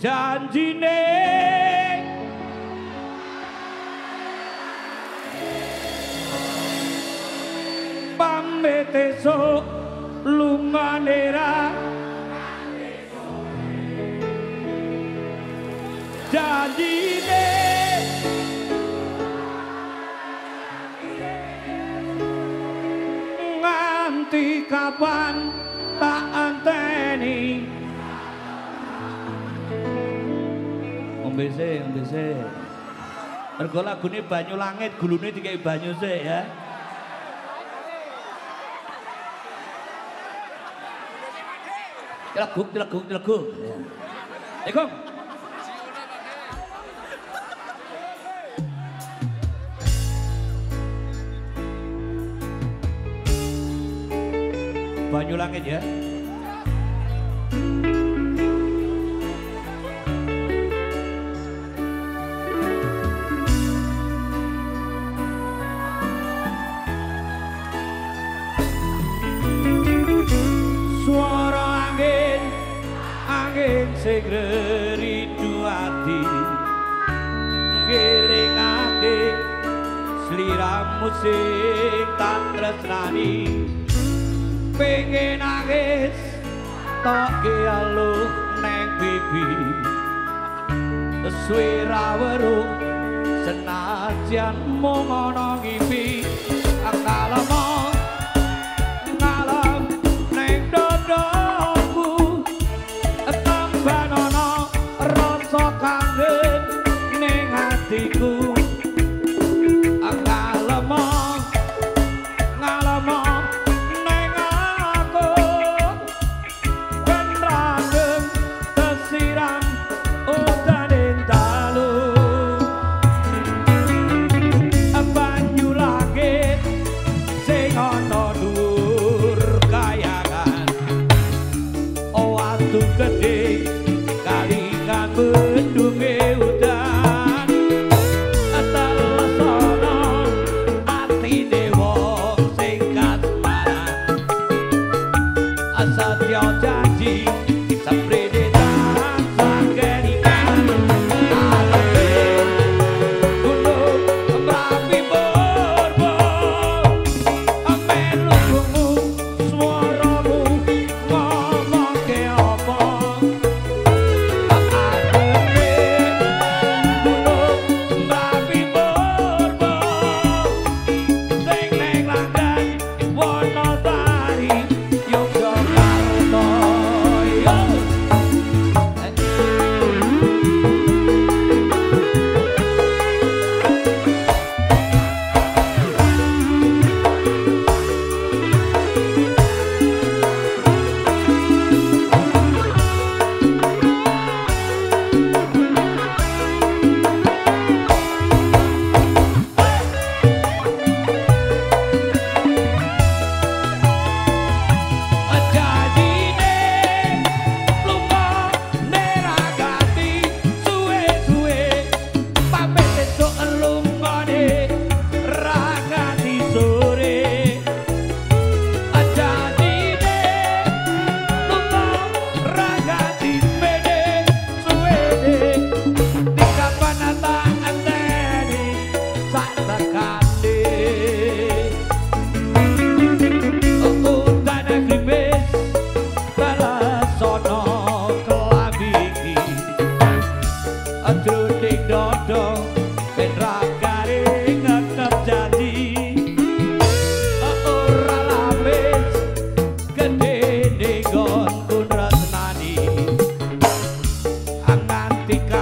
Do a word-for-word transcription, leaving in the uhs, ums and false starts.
janjine pamit esuk lungane ra janjine nganti kapan tak anteni ngombe sih, ngombe sih mergo lagune banyu langit gulune dikai banyu sih ya teleguk, teleguk, teleguk ya kong banyu langit ya suara angin angin sing rindu ati ngelingake sliramu sing tak tresnani pengen nangis tak kealuh neng bibi suara weruh senajan mung ana ngimpi akalama ngalam neng dodoku tambanono rasa kangen neng hatiku akalama ngalama gede kalingan mendunge udan teles ana atine wong sing kasmaran asatya janji saprene tansah keringan alepe gunung mrapi borbo amelungmu swaramu ngomongke apa Tika